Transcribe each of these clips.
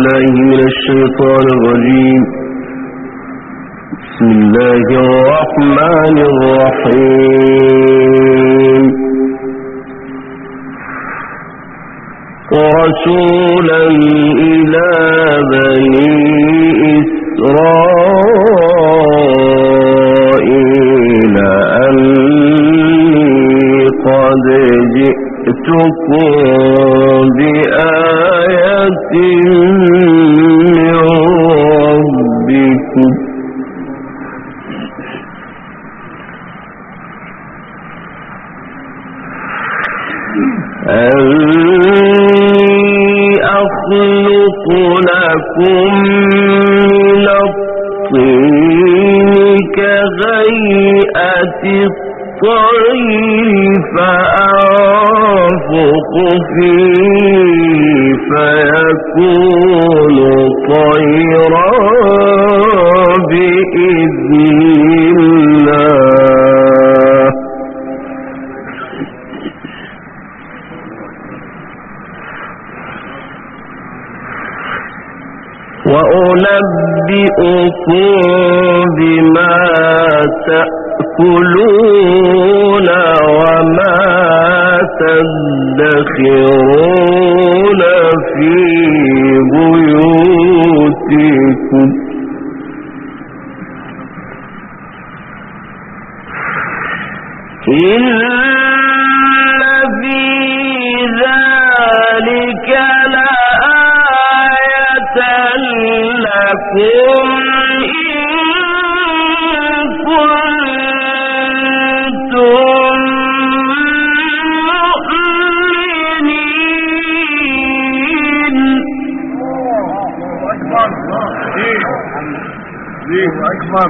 بالله من الشيطان الرجيم. بسم الله الرحمن الرحيم. ورسولا إلى بني إسرائيل أني قد جئتكم بآية من ربكم أخلق لكم من الطين كهيئة الطير فأنفخ فيه فيكون طيرا بإذن الله وأنبئكم بما تأكلون وما تدخرون في بيوتكم إن في ذلك لآية لكم إن كنتم مؤمنين. أكبر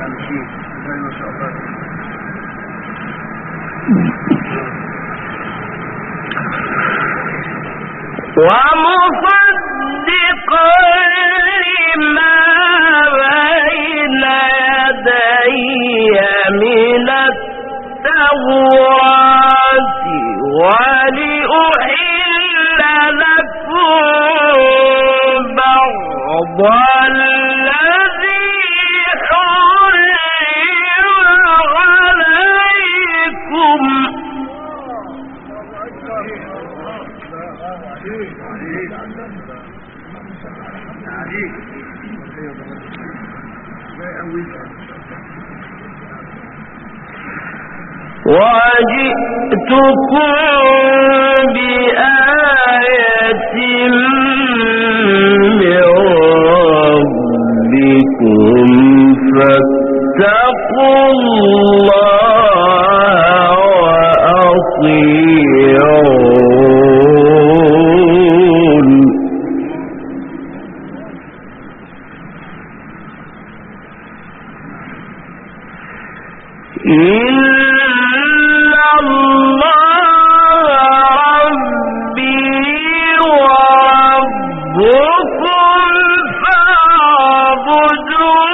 ومصدقا لما بين يدي من التوراة ولأحل لكم بعض الذي حرم عليكم وجئتكم بآية من ربكم فاتقوا الله وأطيعون إن الله ربي وربكم فاعبدوه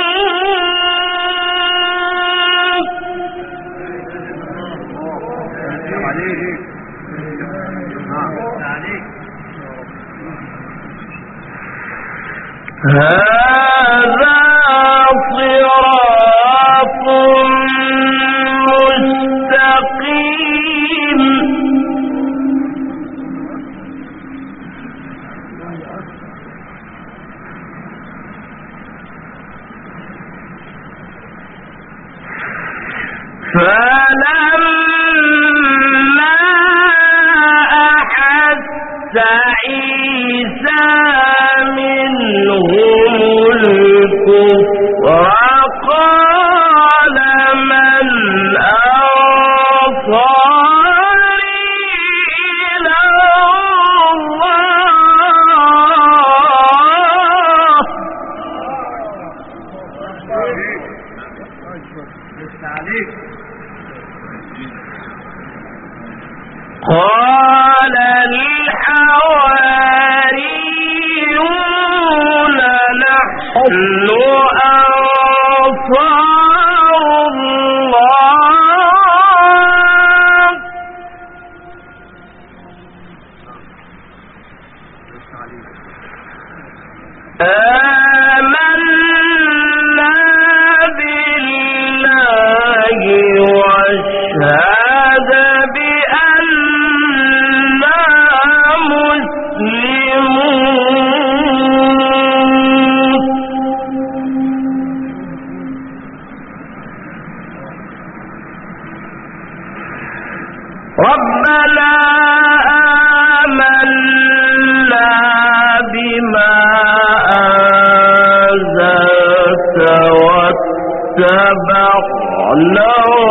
هذا صراط مستقيم فلما أحس عيسى منهم الكفر قال من أنصاري إلى الله قال الحواريون نحن أنصار الله آمنا بالله واشهد بأننا مسلمون ربنا آمنا بما أنزلت واتبعنا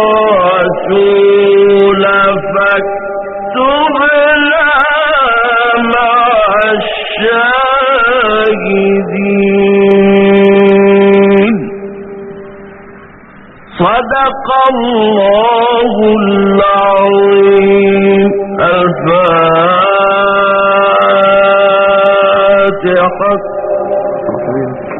الرسول فاكتبنا مع الشاهدين صدق الله العظيم. الفاتحة.